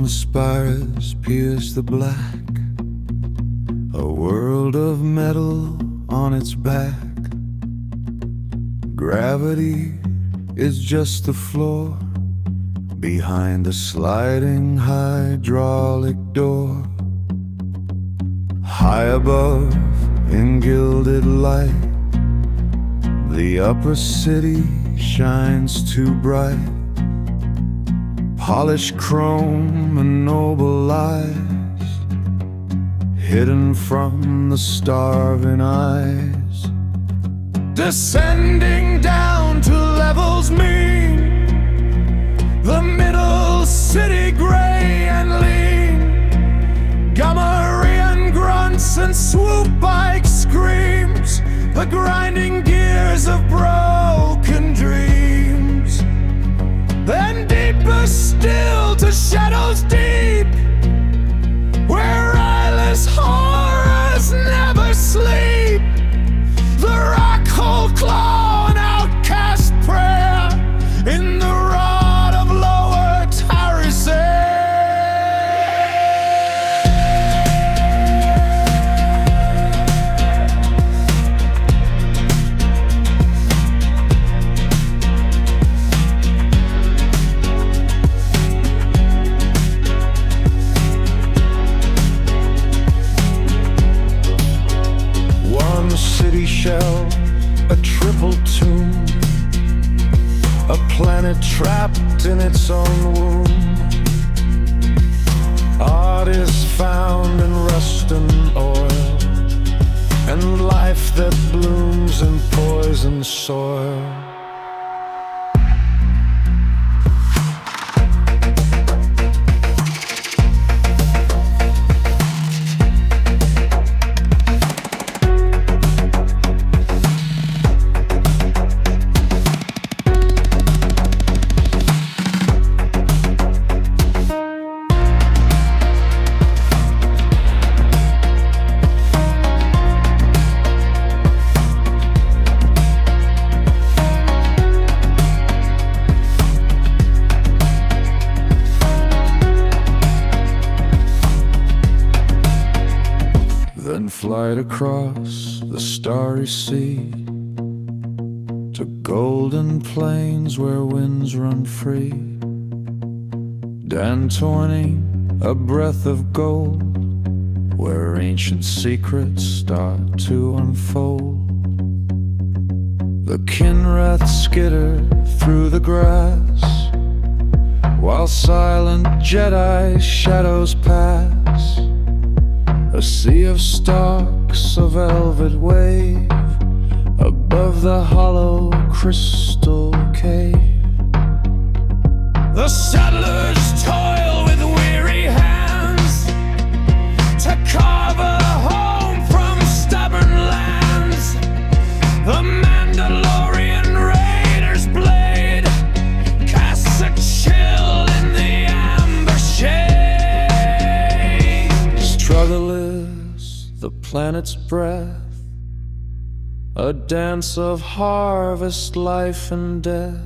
spires pierce the black, a world of metal on its back. Gravity is just the floor behind the sliding hydraulic door. High above, in gilded light, the upper city shines too bright. Polished chrome and noble eyes, hidden from the starving eyes. Descending down to levels mean, the middle city gray and lean. Gamma-Rian grunts and swoop bike screams, the grinding gears of broken dreams. Then deeper still to shadows deep, where eyeless horrors never sleep. The rock hole claw, an outcast prayer in the rot of lower terraces. City shell, a triple tomb, a planet trapped in its own womb. Art is found in rust and oil, and life that blooms in poison soil. Then flight across the starry sea to golden plains where winds run free. Dantooning, a breath of gold, where ancient secrets start to unfold. The Kinrath skitter through the grass, while silent Jedi shadows pass. A sea of stalks, a velvet wave above the hollow crystal cave. The settlers toil with weary hands to carve a home from stubborn lands. The Mandalorian raider's blade casts a chill in the amber shade. Struggle is the planet's breath, a dance of harvest, life and death.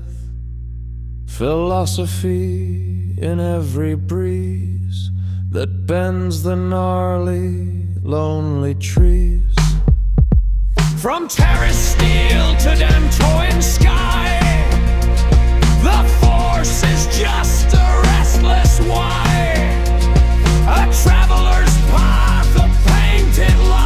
Philosophy in every breeze that bends the gnarly, lonely trees. From terrace steel to Dantooine sky, the force is just a restless why. A traveler's path of painted light.